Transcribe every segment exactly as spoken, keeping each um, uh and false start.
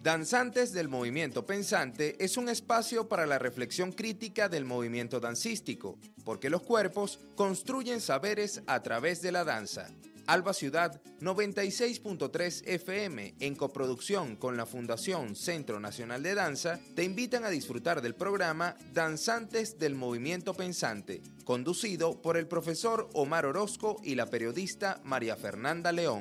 Danzantes del Movimiento Pensante es un espacio para la reflexión crítica del movimiento dancístico, porque los cuerpos construyen saberes a través de la danza. Alba Ciudad noventa y seis punto tres F M, en coproducción con la Fundación Centro Nacional de Danza, te invitan a disfrutar del programa Danzantes del Movimiento Pensante, conducido por el profesor Omar Orozco y la periodista María Fernanda León.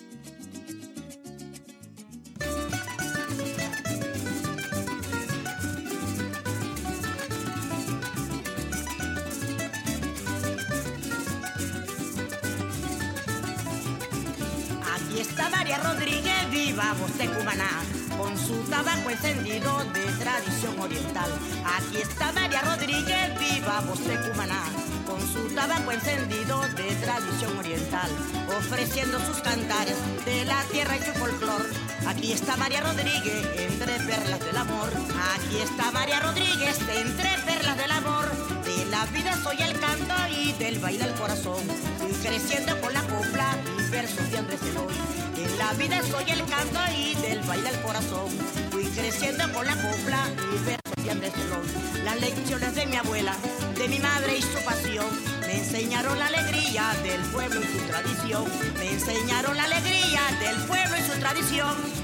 Aquí está María Rodríguez, viva voz de Cumaná, con su tabaco encendido de tradición oriental. Aquí está María Rodríguez, viva voz de Cumaná, con su tabaco encendido de tradición oriental, ofreciendo sus cantares de la tierra y su folclor. Aquí está María Rodríguez, entre perlas del amor. Aquí está María Rodríguez, entre perlas del amor. De la vida soy el canto y del baile el corazón. Fui creciendo con la copla y versos de Andrés Eloy. En la vida soy el canto y del baile el corazón. Fui creciendo con la copla y versos de Andrés Eloy. Las lecciones de mi abuela, de mi madre y su pasión, me enseñaron la alegría del pueblo y su tradición. Me enseñaron la alegría del pueblo y su tradición.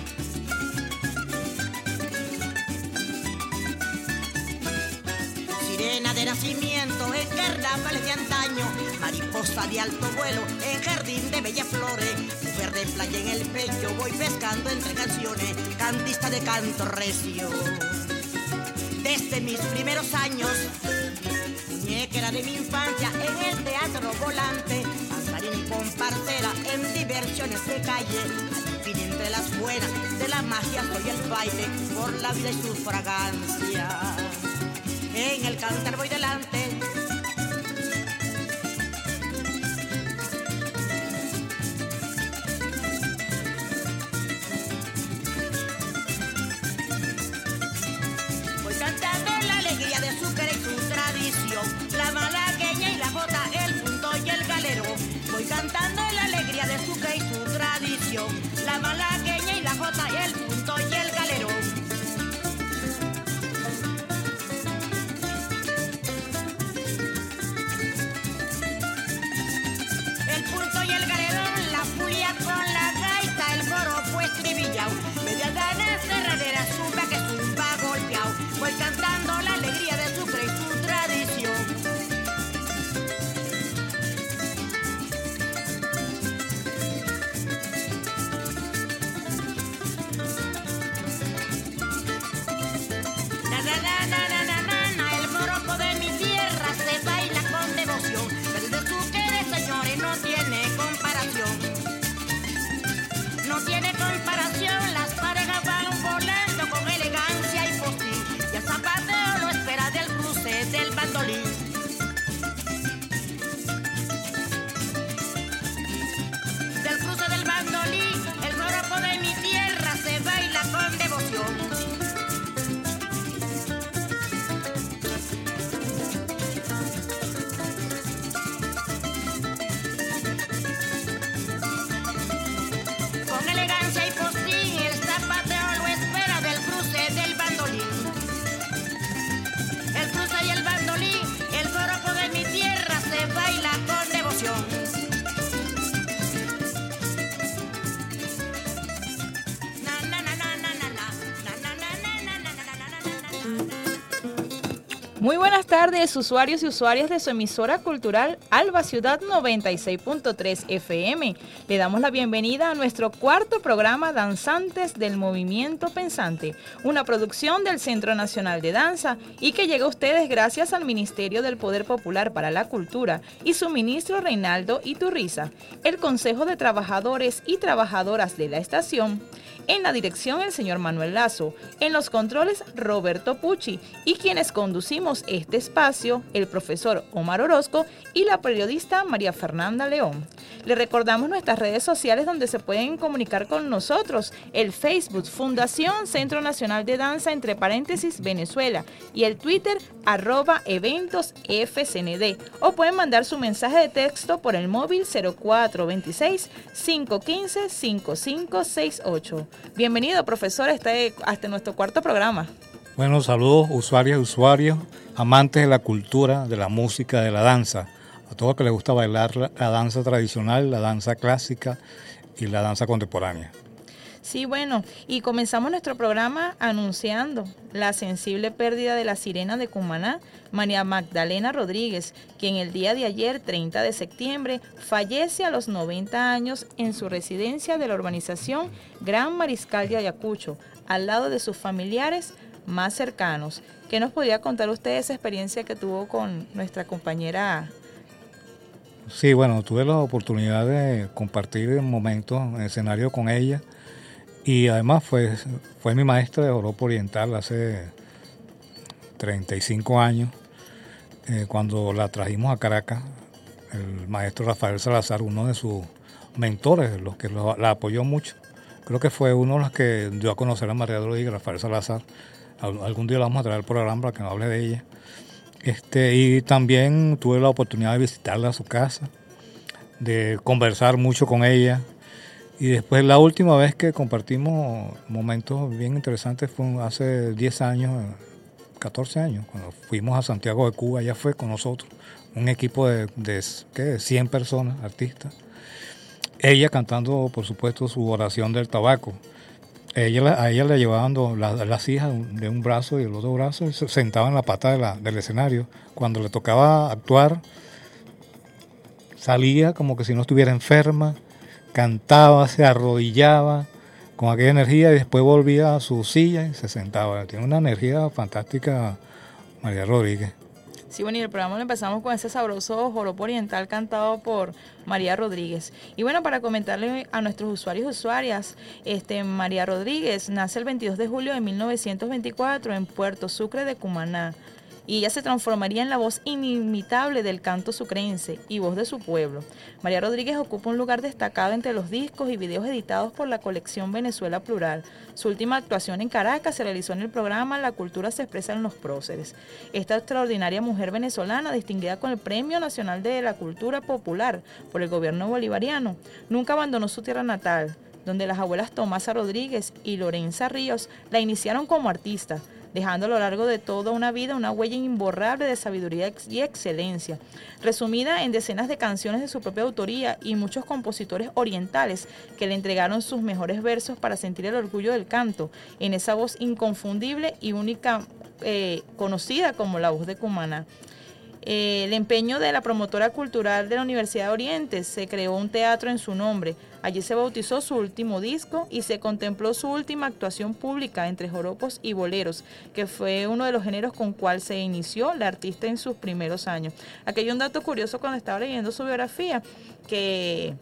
Sirena de nacimiento en carnavales de antaño, mariposa de alto vuelo en jardín de bellas flores, mujer de playa en el pecho, voy pescando entre canciones, cantista de canto recio. Desde mis primeros años, muñequera de mi infancia en el teatro volante, danzarín y compartera en diversiones de calle, al fin entre las buenas de la magia soy el baile por la vida y su fragancia. En el cantar voy delante. Voy cantando la alegría de Sucre y su tradición, la malagueña y la jota, el punto y el galero. Voy cantando la alegría de Sucre y su tradición, la malagueña y la jota, el punto y el galero. Media gana cerradera, zumba que zumba golpeado. Voy cantando la alegría de Sucre y su tradición. Na na na na na na na na, el joropo de mi tierra se baila con devoción. Desde Sucre, señores, no tiene comparación. No tiene comparación, las parejas van volando con elegancia y postín. Y el zapateo lo espera del cruce del bandolín. Del cruce del bandolín, el joropo de mi tierra se baila con devoción. Muy buenas tardes, usuarios y usuarias de su emisora cultural Alba Ciudad noventa y seis punto tres F M. Le damos la bienvenida a nuestro cuarto programa Danzantes del Movimiento Pensante, una producción del Centro Nacional de Danza y que llega a ustedes gracias al Ministerio del Poder Popular para la Cultura y su ministro Reinaldo Iturriza, el Consejo de Trabajadores y Trabajadoras de la estación, en la dirección el señor Manuel Lazo, en los controles Roberto Pucci y quienes conducimos este espacio, el profesor Omar Orozco y la periodista María Fernanda León. Le recordamos nuestras redes sociales donde se pueden comunicar con nosotros, el Facebook Fundación Centro Nacional de Danza entre paréntesis Venezuela y el Twitter arroba eventos F C N D, o pueden mandar su mensaje de texto por el móvil cero cuatro dos seis, cinco uno cinco, cinco cinco seis ocho. Bienvenido, profesor, a este, hasta nuestro cuarto programa. Bueno, saludos usuarias y usuarios, amantes de la cultura, de la música, de la danza, a todos que les gusta bailar la, la danza tradicional, la danza clásica y la danza contemporánea. Sí, bueno, y comenzamos nuestro programa anunciando la sensible pérdida de la sirena de Cumaná, María Magdalena Rodríguez, quien el día de ayer, treinta de septiembre, fallece a los noventa años en su residencia de la urbanización Gran Mariscal de Ayacucho, al lado de sus familiares más cercanos. ¿Qué nos podría contar usted esa experiencia que tuvo con nuestra compañera? Sí, bueno, tuve la oportunidad de compartir momentos en escenario con ella. Y además fue, fue mi maestra de joropo oriental hace treinta y cinco años, eh, cuando la trajimos a Caracas, el maestro Rafael Salazar, uno de sus mentores, los que lo, la apoyó mucho. Creo que fue uno de los que dio a conocer a María Rodríguez, Rafael Salazar. Algún día la vamos a traer al programa para que nos hable de ella. Este, y también tuve la oportunidad de visitarla a su casa, de conversar mucho con ella. Y después la última vez que compartimos momentos bien interesantes fue hace diez años, catorce años, cuando fuimos a Santiago de Cuba. Ella fue con nosotros, un equipo de, de ¿qué? cien personas, artistas. Ella cantando, por supuesto, su oración del tabaco. Ella, a ella le llevaban la, las hijas de un brazo y el otro brazo y se sentaba en la pata de la, del escenario. Cuando le tocaba actuar, salía como que si no estuviera enferma, cantaba, se arrodillaba con aquella energía y después volvía a su silla y se sentaba. Tiene una energía fantástica María Rodríguez. Sí, bueno, y el programa lo empezamos con ese sabroso joropo oriental cantado por María Rodríguez. Y bueno, para comentarle a nuestros usuarios y usuarias, este, María Rodríguez nace el veintidós de julio de mil novecientos veinticuatro en Puerto Sucre de Cumaná. Y ella se transformaría en la voz inimitable del canto sucrense y voz de su pueblo. María Rodríguez ocupa un lugar destacado entre los discos y videos editados por la colección Venezuela Plural. Su última actuación en Caracas se realizó en el programa La Cultura se expresa en los próceres. Esta extraordinaria mujer venezolana, distinguida con el Premio Nacional de la Cultura Popular por el gobierno bolivariano, nunca abandonó su tierra natal, donde las abuelas Tomasa Rodríguez y Lorenza Ríos la iniciaron como artista, dejando a lo largo de toda una vida una huella imborrable de sabiduría y excelencia, resumida en decenas de canciones de su propia autoría y muchos compositores orientales que le entregaron sus mejores versos para sentir el orgullo del canto, en esa voz inconfundible y única, eh, conocida como la voz de Cumaná. Eh, el empeño de la promotora cultural de la Universidad de Oriente, se creó un teatro en su nombre. Allí se bautizó su último disco y se contempló su última actuación pública entre joropos y boleros, que fue uno de los géneros con cual se inició la artista en sus primeros años. Aquí hay un dato curioso cuando estaba leyendo su biografía, que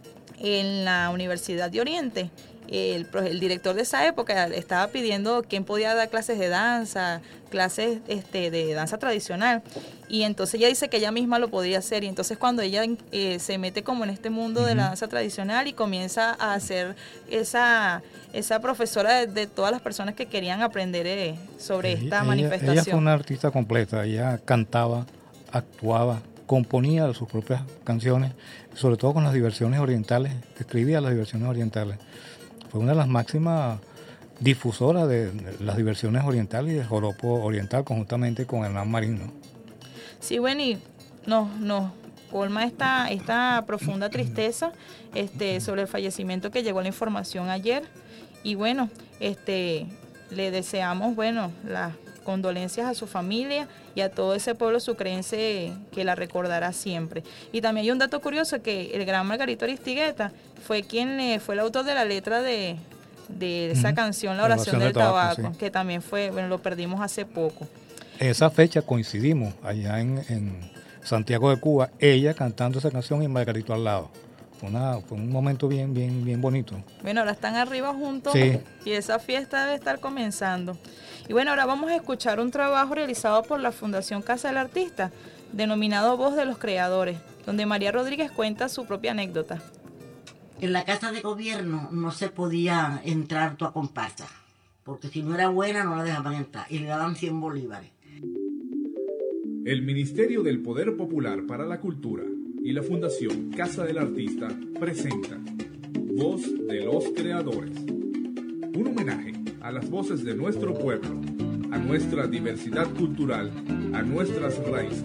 en la Universidad de Oriente, El, el director de esa época estaba pidiendo quién podía dar clases de danza, clases este, de danza tradicional, y entonces ella dice que ella misma lo podía hacer, y entonces cuando ella eh, se mete como en este mundo uh-huh. de la danza tradicional y comienza a hacer esa, esa profesora de, de todas las personas que querían aprender eh, sobre ella, esta manifestación. Ella fue una artista completa, ella cantaba, actuaba, componía sus propias canciones, sobre todo con las diversiones orientales, escribía las diversiones orientales. Fue una de las máximas difusoras de las diversiones orientales y del joropo oriental, conjuntamente con Hernán Marín, ¿no? Sí, bueno, y nos, nos colma esta, esta profunda tristeza este, sobre el fallecimiento que llegó a la información ayer. Y bueno, este, le deseamos, bueno, las condolencias a su familia y a todo ese pueblo sucrense que la recordará siempre. Y también hay un dato curioso, que el gran Margarito Aristigueta fue quien eh, fue el autor de la letra de, de esa uh-huh. canción, La Oración, la oración del, del Tabaco, tabaco sí. que también fue, bueno, lo perdimos hace poco. Esa fecha coincidimos allá en, en Santiago de Cuba, ella cantando esa canción y Margarito al lado. Fue, una, fue un momento bien, bien, bien bonito. Bueno, ahora están arriba juntos sí. y esa fiesta debe estar comenzando. Y bueno, ahora vamos a escuchar un trabajo realizado por la Fundación Casa del Artista, denominado Voz de los Creadores, donde María Rodríguez cuenta su propia anécdota. En la casa de gobierno no se podía entrar tu a comparsa, porque si no era buena no la dejaban entrar, y le daban cien bolívares. El Ministerio del Poder Popular para la Cultura y la Fundación Casa del Artista presentan Voz de los Creadores. homenaje a las voces de nuestro pueblo, a nuestra diversidad cultural, a nuestras raíces.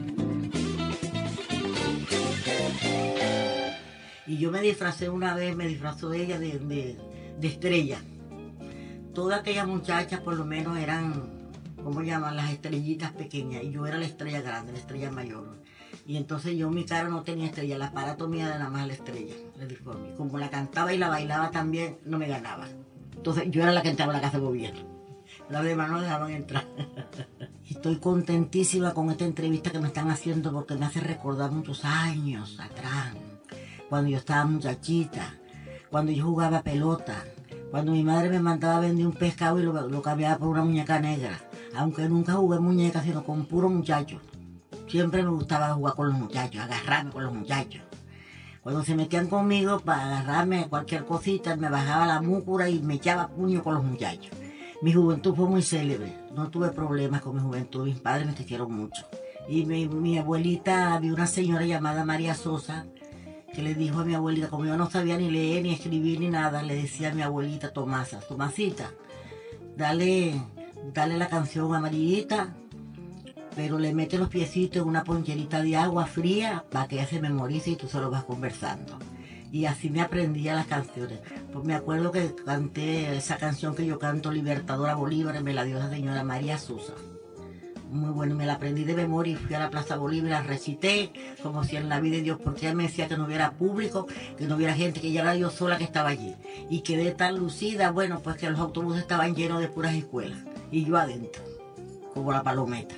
Y yo me disfracé una vez, me disfrazó ella de, de, de estrella. Todas aquellas muchachas por lo menos eran, ¿cómo llaman? Las estrellitas pequeñas. Y yo era la estrella grande, la estrella mayor. Y entonces yo mi cara no tenía estrella, el aparato mío era nada más la estrella, el uniforme. Como la cantaba y la bailaba también, no me ganaba. Entonces yo era la que entraba a la casa de gobierno. Las demás no dejaban entrar. Estoy contentísima con esta entrevista que me están haciendo porque me hace recordar muchos años atrás. Cuando yo estaba muchachita, cuando yo jugaba pelota, cuando mi madre me mandaba a vender un pescado y lo, lo cambiaba por una muñeca negra. Aunque nunca jugué muñeca, sino con puro muchacho. Siempre me gustaba jugar con los muchachos, agarrarme con los muchachos. Cuando se metían conmigo para agarrarme cualquier cosita, me bajaba la múcura y me echaba puño con los muchachos. Mi juventud fue muy célebre, no tuve problemas con mi juventud, mis padres me quisieron mucho. Y mi, mi abuelita, había una señora llamada María Sosa, que le dijo a mi abuelita, como yo no sabía ni leer, ni escribir, ni nada, le decía a mi abuelita Tomasa, Tomasita, dale, dale la canción amarillita, pero le mete los piecitos en una poncherita de agua fría para que ella se memorice y tú solo vas conversando. Y así me aprendía las canciones. Pues me acuerdo que canté esa canción que yo canto, Libertadora Bolívar, me la dio la señora María Sosa. Muy bueno, me la aprendí de memoria y fui a la Plaza Bolívar y la recité como si en la vida de Dios, porque ella me decía que no hubiera público, que no hubiera gente, que ya era yo sola que estaba allí. Y quedé tan lucida, bueno, pues que los autobuses estaban llenos de puras escuelas y yo adentro, como la palometa.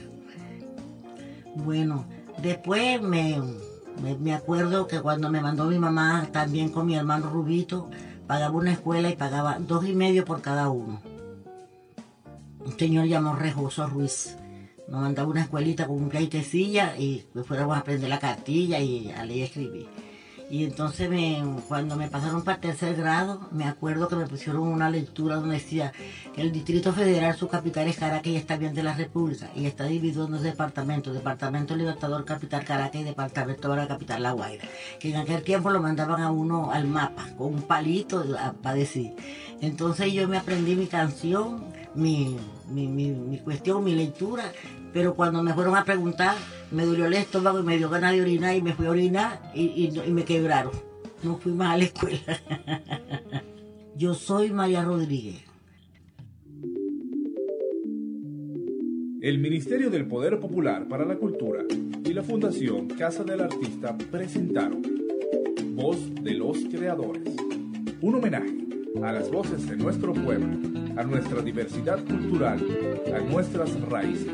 Bueno, después me, me, me acuerdo que cuando me mandó mi mamá también con mi hermano Rubito, pagaba una escuela y pagaba dos y medio por cada uno. Un señor llamado Rejoso Ruiz. Nos mandaba una escuelita con un pleitecilla y pues fuéramos a aprender la cartilla y a leer y escribir. Y entonces me, cuando me pasaron para el tercer grado, me acuerdo que me pusieron una lectura donde decía que el Distrito Federal, su capital es Caracas y está bien de la República y está dividido en dos departamentos, Departamento Libertador, capital Caracas y Departamento de la capital La Guaira. Que en aquel tiempo lo mandaban a uno al mapa con un palito para decir. Entonces yo me aprendí mi canción, mi, mi, mi, mi cuestión, mi lectura, pero cuando me fueron a preguntar, me dolió el estómago y me dio ganas de orinar y me fui a orinar y, y, y me quebraron. No fui más a la escuela. Yo soy María Rodríguez. El Ministerio del Poder Popular para la Cultura y la Fundación Casa del Artista presentaron Voz de los Creadores, un homenaje a las voces de nuestro pueblo, a nuestra diversidad cultural, a nuestras raíces.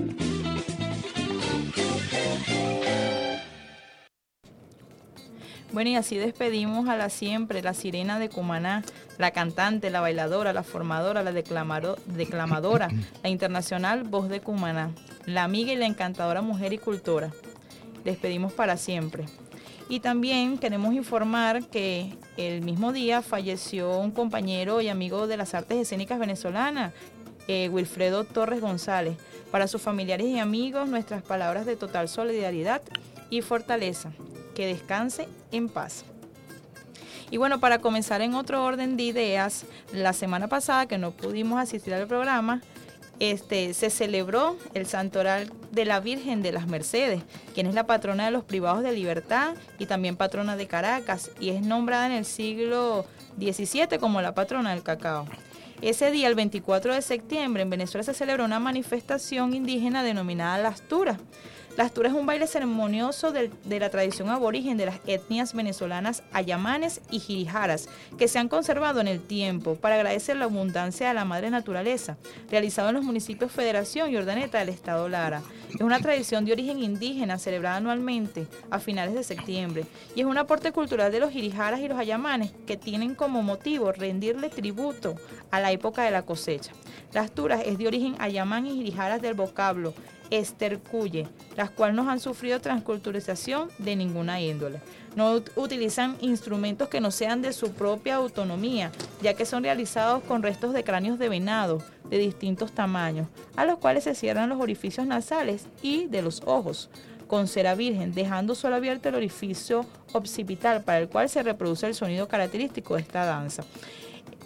Bueno, y así despedimos a la siempre, la sirena de Cumaná, la cantante, la bailadora, la formadora, la declamaro, declamadora, la internacional voz de Cumaná, la amiga y la encantadora mujer y cultora. Despedimos para siempre. Y también queremos informar que el mismo día falleció un compañero y amigo de las artes escénicas venezolanas, eh, Wilfredo Torres González. Para sus familiares y amigos, nuestras palabras de total solidaridad y fortaleza. Que descanse en paz. Y bueno, para comenzar en otro orden de ideas, la semana pasada que no pudimos asistir al programa, este, se celebró el Santoral de la Virgen de las Mercedes, quien es la patrona de los privados de libertad y también patrona de Caracas, y es nombrada en el siglo diecisiete como la patrona del cacao. Ese día, el veinticuatro de septiembre, en Venezuela se celebró una manifestación indígena denominada Las Turas. Las Turas es un baile ceremonioso de, de la tradición aborigen de las etnias venezolanas ayamanes y jirijaras, que se han conservado en el tiempo para agradecer la abundancia de la madre naturaleza, realizado en los municipios Federación y Urdaneta del estado Lara. Es una tradición de origen indígena celebrada anualmente a finales de septiembre y es un aporte cultural de los jirijaras y los ayamanes que tienen como motivo rendirle tributo a la época de la cosecha. Las Turas es de origen ayamán y jirijaras del vocablo estercuye, las cuales no han sufrido transculturización de ninguna índole. No ut- utilizan instrumentos que no sean de su propia autonomía, ya que son realizados con restos de cráneos de venado de distintos tamaños, a los cuales se cierran los orificios nasales y de los ojos, con cera virgen, dejando solo abierto el orificio occipital, para el cual se reproduce el sonido característico de esta danza.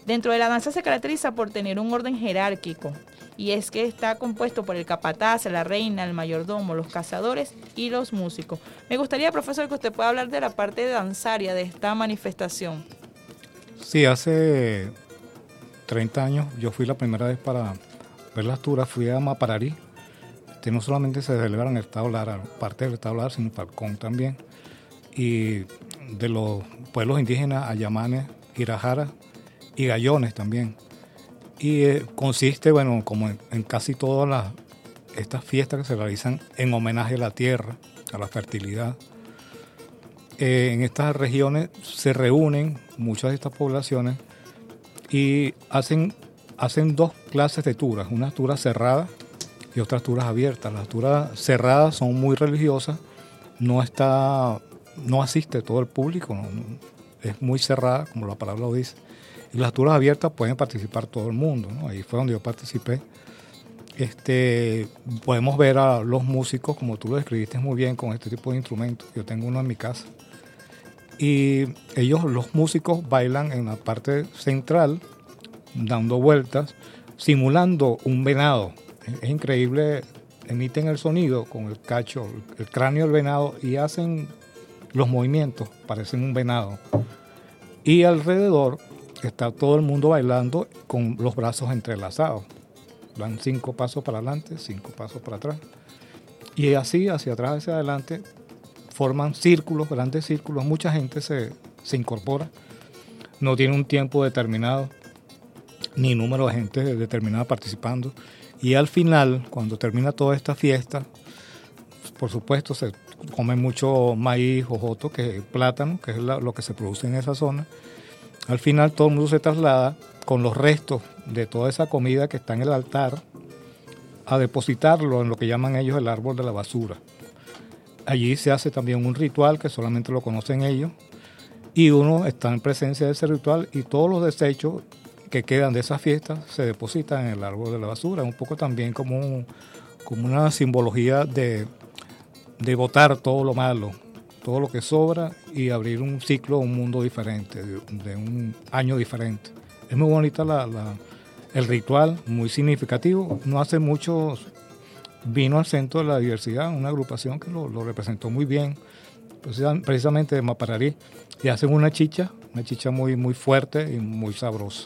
Dentro de la danza se caracteriza por tener un orden jerárquico, y es que está compuesto por el capataz, la reina, el mayordomo, los cazadores y los músicos. Me gustaría, profesor, que usted pueda hablar de la parte danzaria de esta manifestación. Sí, hace treinta años yo fui la primera vez para ver las turas, fui a Mapararí. Este, no solamente se celebra en el estado Lara, parte del estado Lara, sino Falcón también. Y de los pueblos indígenas, Ayamanes, Irajara y Gallones también. Y eh, consiste, bueno, como en, en casi todas las, estas fiestas que se realizan en homenaje a la tierra, a la fertilidad. Eh, en estas regiones se reúnen muchas de estas poblaciones y hacen, hacen dos clases de turas, unas turas cerradas y otras turas abiertas. Las turas cerradas son muy religiosas, no está, no asiste todo el público, no, no, es muy cerrada, como la palabra lo dice. Y las turas abiertas pueden participar todo el mundo, ¿no? Ahí fue donde yo participé. Este, podemos ver a los músicos, como tú lo describiste muy bien, con este tipo de instrumentos. Yo tengo uno en mi casa. Y ellos, los músicos, bailan en la parte central, dando vueltas, simulando un venado. Es increíble, emiten el sonido con el cacho, el cráneo del venado, y hacen los movimientos, parecen un venado. Y alrededor está todo el mundo bailando con los brazos entrelazados. Dan cinco pasos para adelante, cinco pasos para atrás. Y así, hacia atrás, hacia adelante, forman círculos, grandes círculos. Mucha gente se, se incorpora. No tiene un tiempo determinado, ni número de gente determinada participando. Y al final, cuando termina toda esta fiesta, por supuesto, se come mucho maíz, jojoto, que es plátano, que es la, lo que se produce en esa zona. Al final todo el mundo se traslada con los restos de toda esa comida que está en el altar a depositarlo en lo que llaman ellos el árbol de la basura. Allí se hace también un ritual que solamente lo conocen ellos, y uno está en presencia de ese ritual y todos los desechos que quedan de esas fiestas se depositan en el árbol de la basura. Un poco también como, un, como una simbología de, de botar todo lo malo, todo lo que sobra, y abrir un ciclo, un mundo diferente, de, de un año diferente. Es muy bonita la, la, el ritual, muy significativo. No hace mucho vino al Centro de la Diversidad, una agrupación que lo, lo representó muy bien, precisamente de Mapararí, y hacen una chicha, una chicha muy, muy fuerte y muy sabrosa.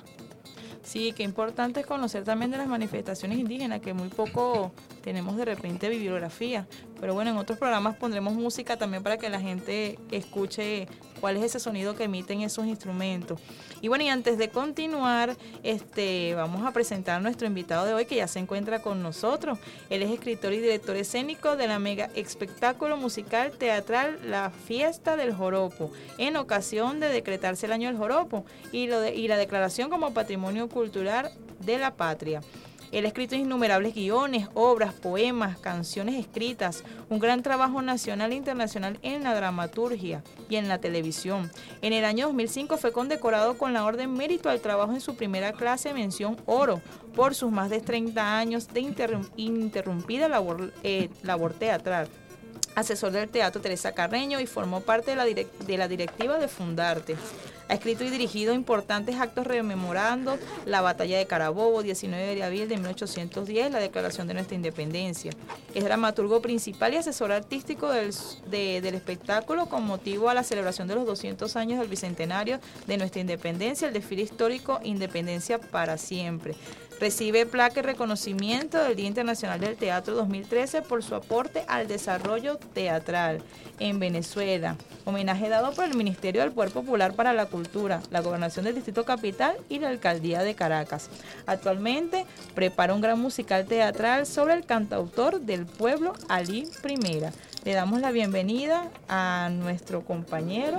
Sí, qué importante es conocer también de las manifestaciones indígenas, que muy poco tenemos de repente bibliografía. Pero bueno, en otros programas pondremos música también para que la gente escuche cuál es ese sonido que emiten esos instrumentos. Y bueno, y antes de continuar, este, vamos a presentar a nuestro invitado de hoy, que ya se encuentra con nosotros. Él es escritor y director escénico de la mega espectáculo musical teatral La Fiesta del Joropo, en ocasión de decretarse el año del Joropo y, lo de, y la declaración como patrimonio cultural de la patria. Él ha escrito innumerables guiones, obras, poemas, canciones escritas, un gran trabajo nacional e internacional en la dramaturgia y en la televisión. En el año dos mil cinco fue condecorado con la Orden Mérito al Trabajo en su primera clase, mención oro, por sus más de treinta años de interrum- ininterrumpida labor, eh, labor teatral. Asesor del Teatro Teresa Carreño, y formó parte de la, direct- de la directiva de Fundarte. Ha escrito y dirigido importantes actos rememorando la Batalla de Carabobo, diecinueve de abril de mil ochocientos diez, la Declaración de nuestra Independencia. Es dramaturgo principal y asesor artístico del, de, del espectáculo con motivo a la celebración de los doscientos años del Bicentenario de nuestra Independencia, el desfile histórico Independencia para Siempre. Recibe placa y reconocimiento del Día Internacional del Teatro dos mil trece por su aporte al desarrollo teatral en Venezuela. Homenaje dado por el Ministerio del Poder Popular para la Cultura, la Gobernación del Distrito Capital y la Alcaldía de Caracas. Actualmente prepara un gran musical teatral sobre el cantautor del pueblo, Alí Primera. Le damos la bienvenida a nuestro compañero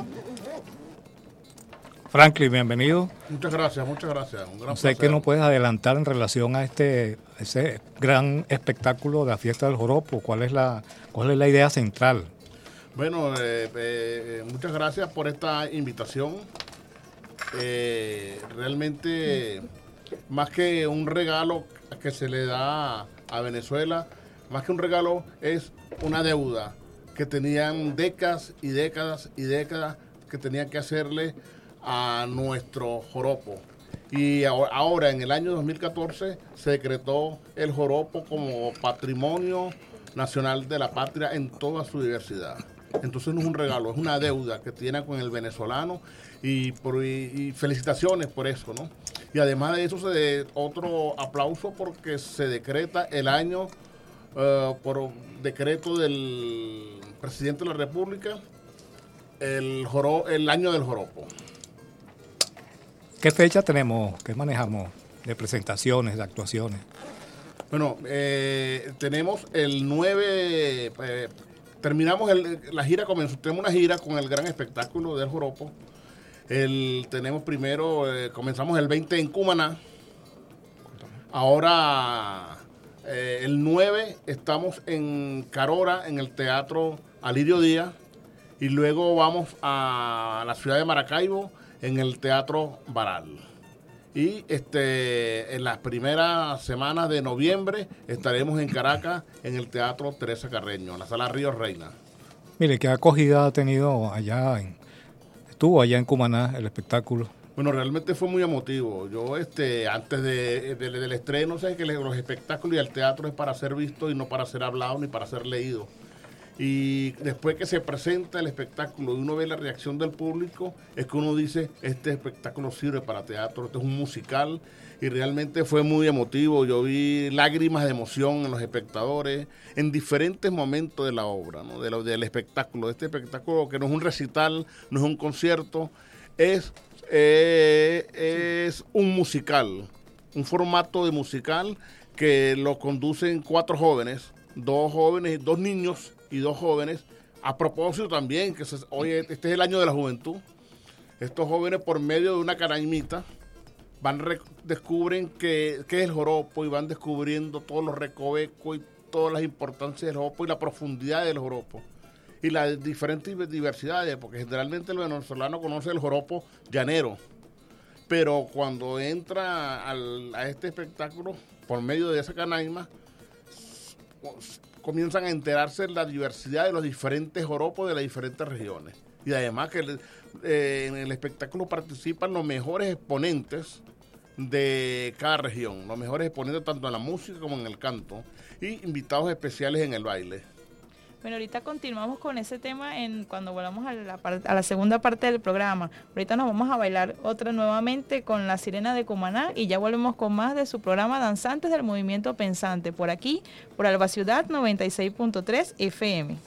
Franklin, bienvenido. Muchas gracias, muchas gracias. Un gran Sé placer. que nos puedes adelantar en relación a este ese gran espectáculo de la Fiesta del Joropo. ¿Cuál es la, cuál es la idea central? Bueno, eh, eh, muchas gracias por esta invitación. Eh, realmente, más que un regalo que se le da a Venezuela, más que un regalo, es una deuda que tenían décadas y décadas y décadas que tenían que hacerle a nuestro joropo. Y ahora, en el año dos mil catorce, se decretó el joropo como patrimonio nacional de la patria en toda su diversidad. Entonces no es un regalo, es una deuda que tiene con el venezolano y, por, y, y felicitaciones por eso, ¿no? Y además de eso, se otro aplauso porque se decreta el año, uh, por decreto del presidente de la República, el, joro, el año del joropo. ¿Qué fecha tenemos, qué manejamos de presentaciones, de actuaciones? Bueno, eh, tenemos el nueve, eh, terminamos el, la gira, comenzó, tenemos una gira con el gran espectáculo del joropo. El, tenemos primero, eh, comenzamos el veinte en Cumaná. Ahora, eh, el nueve estamos en Carora, en el Teatro Alirio Díaz. Y luego vamos a la ciudad de Maracaibo, en el Teatro Baral. Y este, en las primeras semanas de noviembre estaremos en Caracas, en el Teatro Teresa Carreño, en la Sala Río Reina. Mire, ¿qué acogida ha tenido allá? En, estuvo allá en Cumaná el espectáculo. Bueno, realmente fue muy emotivo. Yo, este, antes de, de, del estreno, sé que los espectáculos y el teatro es para ser visto y no para ser hablado ni para ser leído. Y después que se presenta el espectáculo y uno ve la reacción del público, es que uno dice, este espectáculo sirve para teatro, este es un musical, y realmente fue muy emotivo. Yo vi lágrimas de emoción en los espectadores en diferentes momentos de la obra, ¿no? de lo, del espectáculo, de este espectáculo que no es un recital, no es un concierto, es, eh, es un musical, un formato de musical que lo conducen cuatro jóvenes, dos jóvenes, dos niños y dos jóvenes. A propósito también, que se, hoy este es el año de la juventud, estos jóvenes por medio de una carañita van re, descubren que, que es el joropo y van descubriendo todos los recovecos y todas las importancias del joropo y la profundidad del joropo y las diferentes diversidades, porque generalmente el venezolano conoce el joropo llanero, pero cuando entra al, a este espectáculo por medio de esa canaima, comienzan a enterarse de la diversidad de los diferentes joropos de las diferentes regiones. Y además que eh, en el espectáculo participan los mejores exponentes de cada región, los mejores exponentes tanto en la música como en el canto, y invitados especiales en el baile. Bueno, ahorita continuamos con ese tema en cuando volvamos a la, a la segunda parte del programa. Ahorita nos vamos a bailar otra nuevamente con La Sirena de Cumaná y ya volvemos con más de su programa Danzantes del Movimiento Pensante, por aquí, por Alba Ciudad noventa y seis punto tres F M.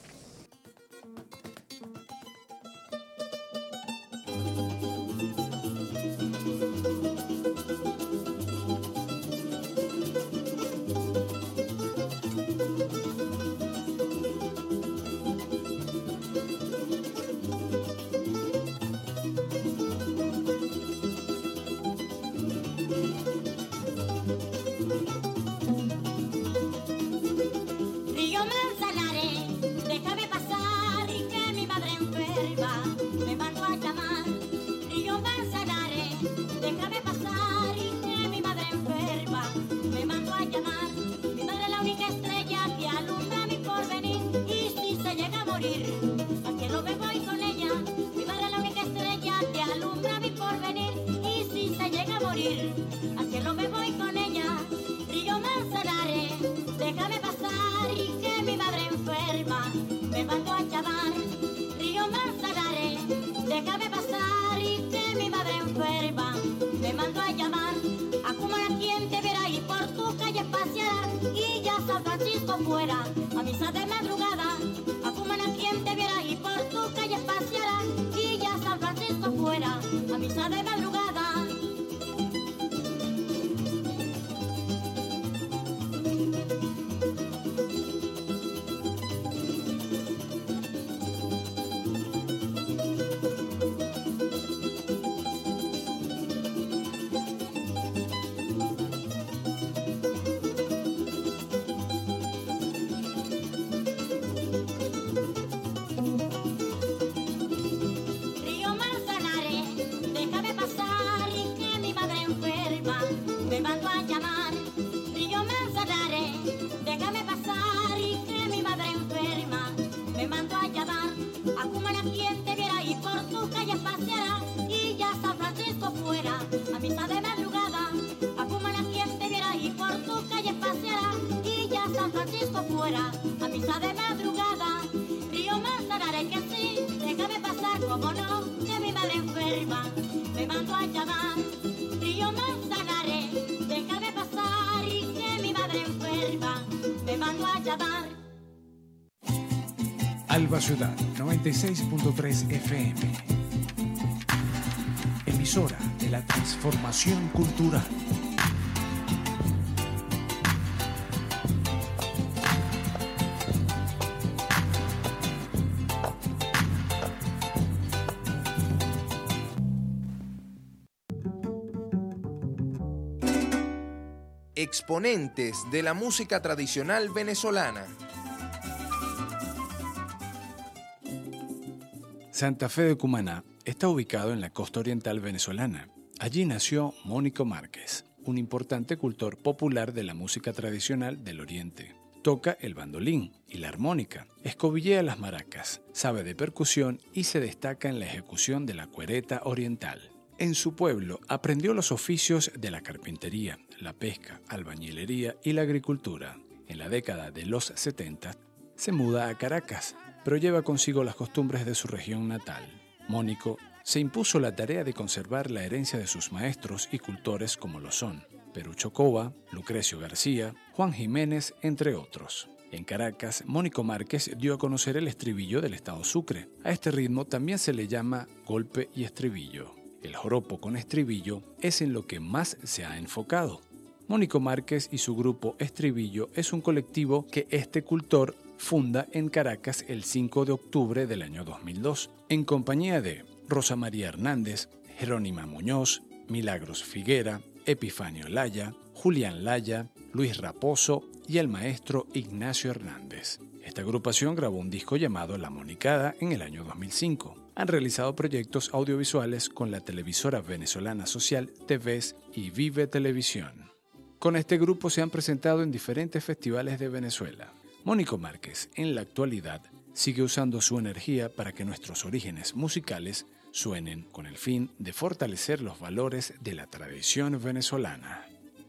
A misa de madrugada. acabar. Alba Ciudad noventa y seis punto tres F M. Emisora de la transformación cultural. Exponentes de la música tradicional venezolana. Santa Fe de Cumaná está ubicado en la costa oriental venezolana. Allí nació Mónico Márquez, un importante cultor popular de la música tradicional del oriente. Toca el bandolín y la armónica, escobillea las maracas, sabe de percusión y se destaca en la ejecución de la cuereta oriental. En su pueblo aprendió los oficios de la carpintería, la pesca, albañilería y la agricultura. En la década de los setenta se muda a Caracas, pero lleva consigo las costumbres de su región natal. Mónico se impuso la tarea de conservar la herencia de sus maestros y cultores como lo son Perucho Cova, Lucrecio García, Juan Jiménez, entre otros. En Caracas, Mónico Márquez dio a conocer el estribillo del estado Sucre. A este ritmo también se le llama golpe y estribillo. El joropo con estribillo es en lo que más se ha enfocado. Mónico Márquez y su grupo Estribillo es un colectivo que este cultor funda en Caracas el cinco de octubre del año dos mil dos, en compañía de Rosa María Hernández, Jerónima Muñoz, Milagros Figuera, Epifanio Laya, Julián Laya, Luis Raposo y el maestro Ignacio Hernández. Esta agrupación grabó un disco llamado La Monicada en el año dos mil cinco. Han realizado proyectos audiovisuales con la televisora venezolana social T V S y Vive Televisión. Con este grupo se han presentado en diferentes festivales de Venezuela. Mónico Márquez, en la actualidad, sigue usando su energía para que nuestros orígenes musicales suenen con el fin de fortalecer los valores de la tradición venezolana.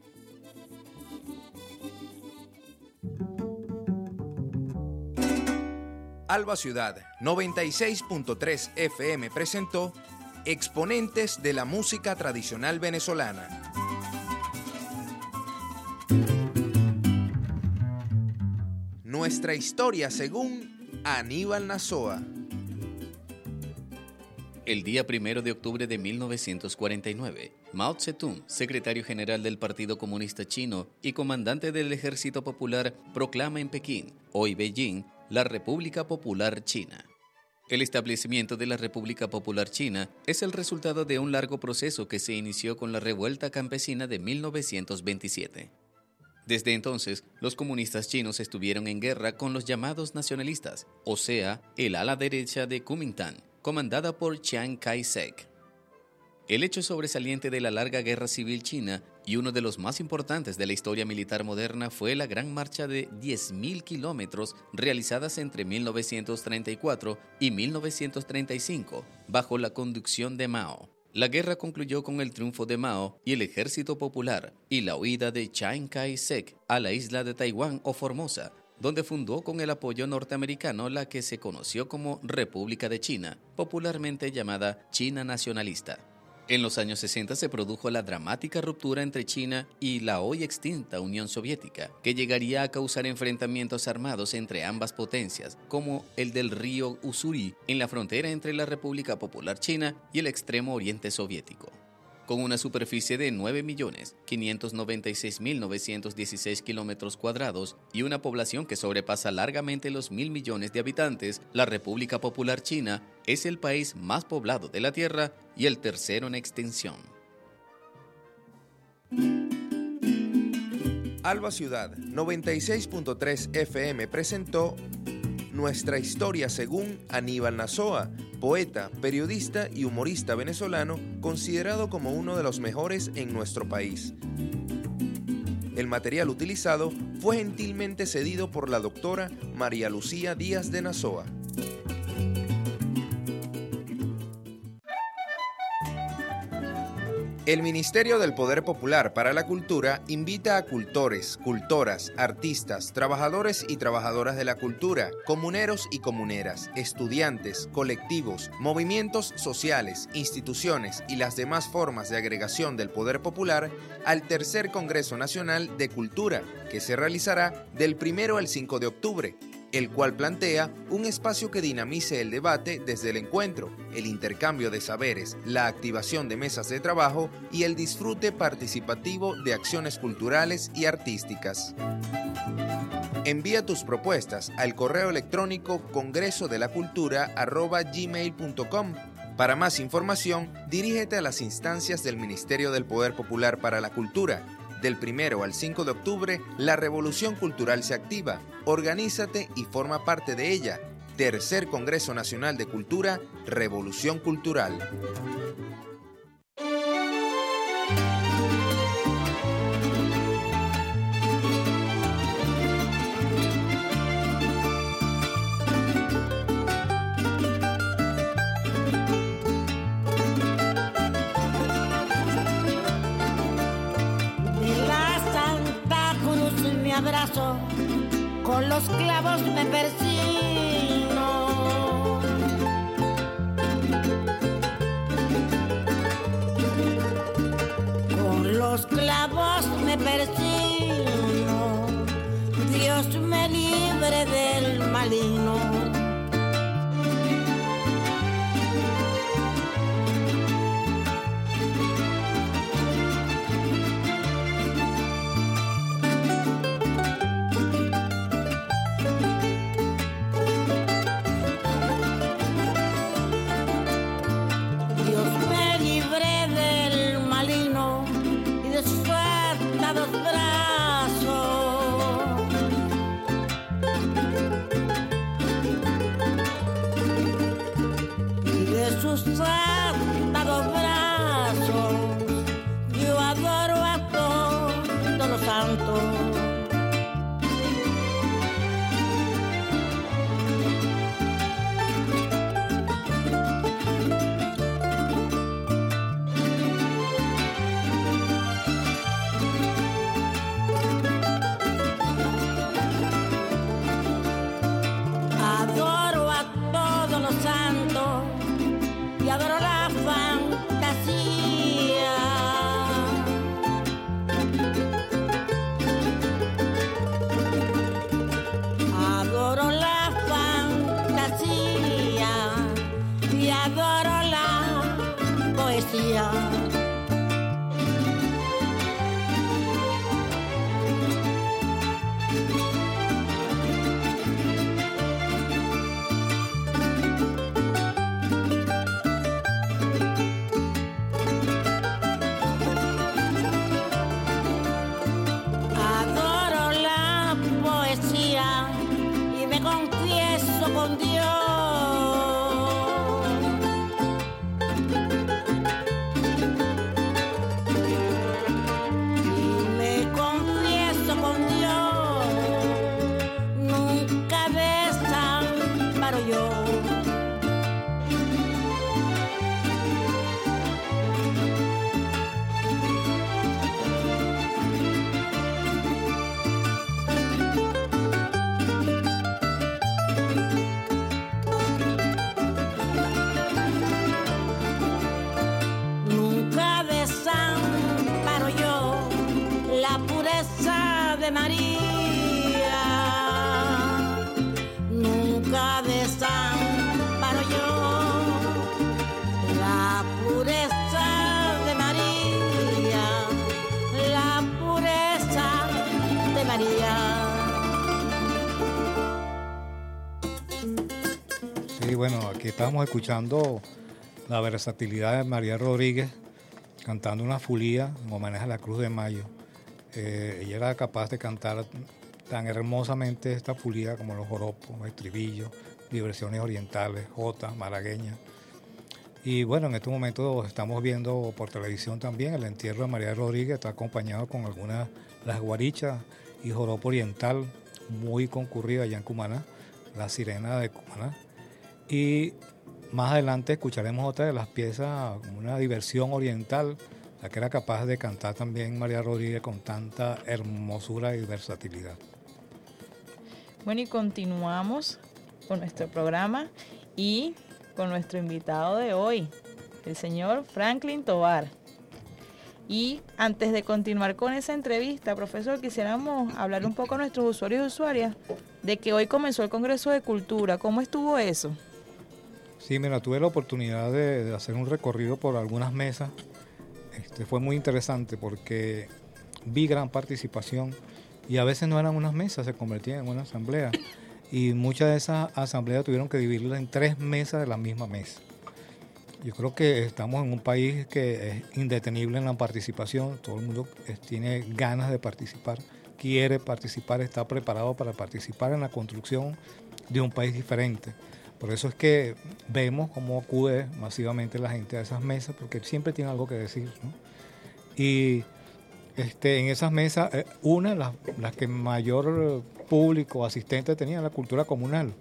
Alba Ciudad noventa y seis punto tres F M presentó Exponentes de la música tradicional venezolana. Nuestra historia según Aníbal Nazoa. El día primero de octubre de mil novecientos cuarenta y nueve, Mao Zedong, secretario general del Partido Comunista Chino y comandante del Ejército Popular, proclama en Pekín, hoy Beijing, la República Popular China. El establecimiento de la República Popular China es el resultado de un largo proceso que se inició con la revuelta campesina de mil novecientos veintisiete. Desde entonces, los comunistas chinos estuvieron en guerra con los llamados nacionalistas, o sea, el ala derecha de Kuomintang, comandada por Chiang Kai-shek. El hecho sobresaliente de la larga guerra civil china y uno de los más importantes de la historia militar moderna fue la Gran Marcha de diez mil kilómetros realizadas entre mil novecientos treinta y cuatro y mil novecientos treinta y cinco, bajo la conducción de Mao. La guerra concluyó con el triunfo de Mao y el Ejército Popular y la huida de Chiang Kai-shek a la isla de Taiwán o Formosa, donde fundó con el apoyo norteamericano la que se conoció como República de China, popularmente llamada China Nacionalista. En los años sesenta se produjo la dramática ruptura entre China y la hoy extinta Unión Soviética, que llegaría a causar enfrentamientos armados entre ambas potencias, como el del río Ussuri, en la frontera entre la República Popular China y el extremo oriente soviético. Con una superficie de nueve millones quinientos noventa y seis mil novecientos dieciséis kilómetros cuadrados y una población que sobrepasa largamente los mil millones de habitantes, la República Popular China es el país más poblado de la Tierra y el tercero en extensión. Alba Ciudad noventa y seis punto tres F M presentó Nuestra historia según Aníbal Nazoa, poeta, periodista y humorista venezolano considerado como uno de los mejores en nuestro país. El material utilizado fue gentilmente cedido por la doctora María Lucía Díaz de Nazoa. El Ministerio del Poder Popular para la Cultura invita a cultores, cultoras, artistas, trabajadores y trabajadoras de la cultura, comuneros y comuneras, estudiantes, colectivos, movimientos sociales, instituciones y las demás formas de agregación del poder popular al tercer Congreso Nacional de Cultura, que se realizará del primero al cinco de octubre, el cual plantea un espacio que dinamice el debate desde el encuentro, el intercambio de saberes, la activación de mesas de trabajo y el disfrute participativo de acciones culturales y artísticas. Envía tus propuestas al correo electrónico congreso de la cultura arroba gmail punto com. Para más información, dirígete a las instancias del Ministerio del Poder Popular para la Cultura. Del primero al cinco de octubre, la Revolución Cultural se activa. Organízate y forma parte de ella. Tercer Congreso Nacional de Cultura, Revolución Cultural. Abrazo, con los clavos me persino. Con los clavos me persino. Dios me libre del maligno. Sus atados brazos, yo adoro a todos los santos. Adoro a todos los santos. Y adoro la fantasía. Adoro la fantasía y adoro la poesía. Con Dios y me confieso con Dios, nunca desamparo yo. María, nunca desamparo yo la pureza de María, la pureza de María. Sí, bueno, aquí estamos escuchando la versatilidad de María Rodríguez cantando una fulía en homenaje a la Cruz de Mayo. Eh, ella era capaz de cantar tan hermosamente esta fulía como los joropos, estribillos, diversiones orientales, jota, malagueña. Y bueno, en estos momentos estamos viendo por televisión también el entierro de María Rodríguez, está acompañado con algunas las guarichas y joropo oriental, muy concurrido allá en Cumaná, la sirena de Cumaná. Y más adelante escucharemos otra de las piezas, una diversión oriental la que era capaz de cantar también María Rodríguez con tanta hermosura y versatilidad. Bueno, y continuamos con nuestro programa y con nuestro invitado de hoy, el señor Franklin Tovar. Y antes de continuar con esa entrevista, profesor, quisiéramos hablar un poco a nuestros usuarios y usuarias de que hoy comenzó el Congreso de Cultura. ¿Cómo estuvo eso? Sí, mira, tuve la oportunidad de, de hacer un recorrido por algunas mesas. Este, fue muy interesante porque vi gran participación y a veces no eran unas mesas, se convertían en una asamblea. Y muchas de esas asambleas tuvieron que dividirlas en tres mesas de la misma mesa. Yo creo que estamos en un país que es indetenible en la participación, todo el mundo tiene ganas de participar, quiere participar, está preparado para participar en la construcción de un país diferente. Por eso es que vemos cómo acude masivamente la gente a esas mesas, porque siempre tiene algo que decir, ¿no? Y este, en esas mesas, una, las, las que mayor público asistente tenía, la cultura comunal.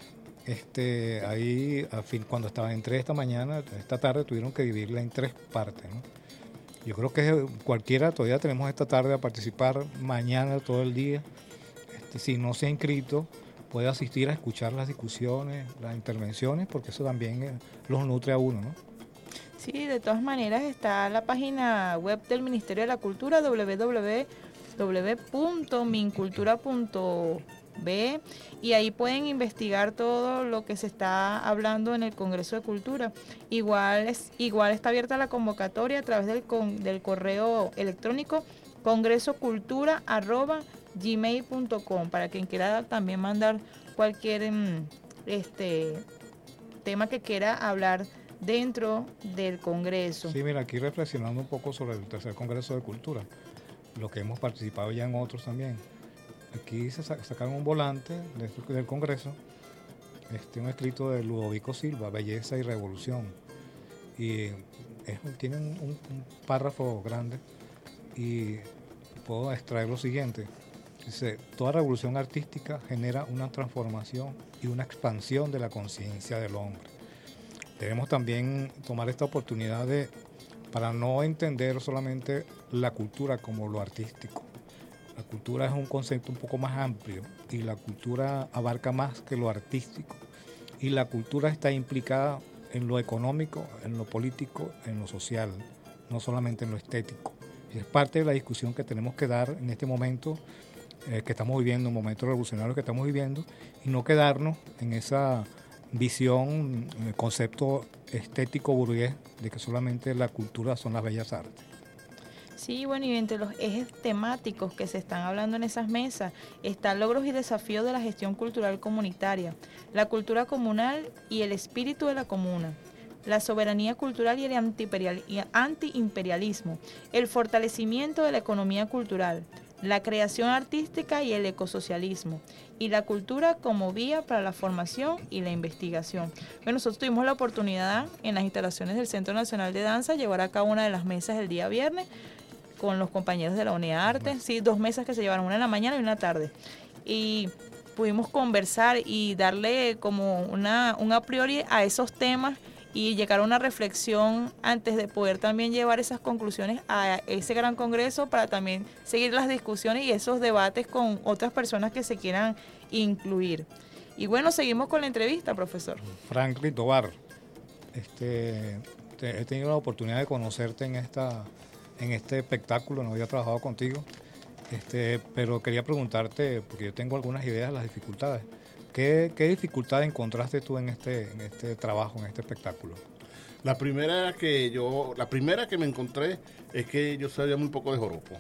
Este, ahí, a fin, cuando estaba en tres esta mañana, esta tarde, tuvieron que dividirla en tres partes, ¿no? Yo creo que cualquiera, todavía tenemos esta tarde a participar, mañana todo el día. Este, si no se ha inscrito, puede asistir a escuchar las discusiones, las intervenciones, porque eso también eh, los nutre a uno, ¿no? Sí, de todas maneras está la página web del Ministerio de la Cultura, doble u doble u doble u punto mincultura punto be, y ahí pueden investigar todo lo que se está hablando en el Congreso de Cultura. Igual es igual está abierta la convocatoria a través del, con, del correo electrónico congresocultura arroba gmail punto com para quien quiera también mandar cualquier este tema que quiera hablar dentro del Congreso. Sí, mira, aquí reflexionando un poco sobre el tercer Congreso de Cultura, lo que hemos participado ya en otros también. Aquí se sacaron un volante de, del Congreso, este, un escrito de Ludovico Silva, Belleza y Revolución. Y es, tiene un, un, un párrafo grande y puedo extraer lo siguiente. Dice, toda revolución artística genera una transformación y una expansión de la conciencia del hombre. Debemos también tomar esta oportunidad de, para no entender solamente la cultura como lo artístico. La cultura es un concepto un poco más amplio y la cultura abarca más que lo artístico. Y la cultura está implicada en lo económico, en lo político, en lo social, no solamente en lo estético. Y es parte de la discusión que tenemos que dar en este momento eh, que estamos viviendo, un momento revolucionario que estamos viviendo, y no quedarnos en esa visión, en el concepto estético burgués de que solamente la cultura son las bellas artes. Sí, bueno, y entre los ejes temáticos que se están hablando en esas mesas están logros y desafíos de la gestión cultural comunitaria, la cultura comunal y el espíritu de la comuna, la soberanía cultural y el antiimperialismo, el fortalecimiento de la economía cultural, la creación artística y el ecosocialismo, y la cultura como vía para la formación y la investigación. Bueno, nosotros tuvimos la oportunidad en las instalaciones del Centro Nacional de Danza llevar a cabo una de las mesas el día viernes con los compañeros de la UNEARTE, sí, dos mesas que se llevaron, una en la mañana y una tarde. Y pudimos conversar y darle como una un a priori a esos temas y llegar a una reflexión antes de poder también llevar esas conclusiones a ese gran congreso para también seguir las discusiones y esos debates con otras personas que se quieran incluir. Y bueno, seguimos con la entrevista, profesor. Franklin Tovar, este, te, he tenido la oportunidad de conocerte en esta en este espectáculo, no había trabajado contigo, este, pero quería preguntarte, porque yo tengo algunas ideas de las dificultades. ¿Qué, qué dificultades encontraste tú en este, en este trabajo, en este espectáculo? La primera que yo, la primera que me encontré es que yo sabía muy poco de joropo.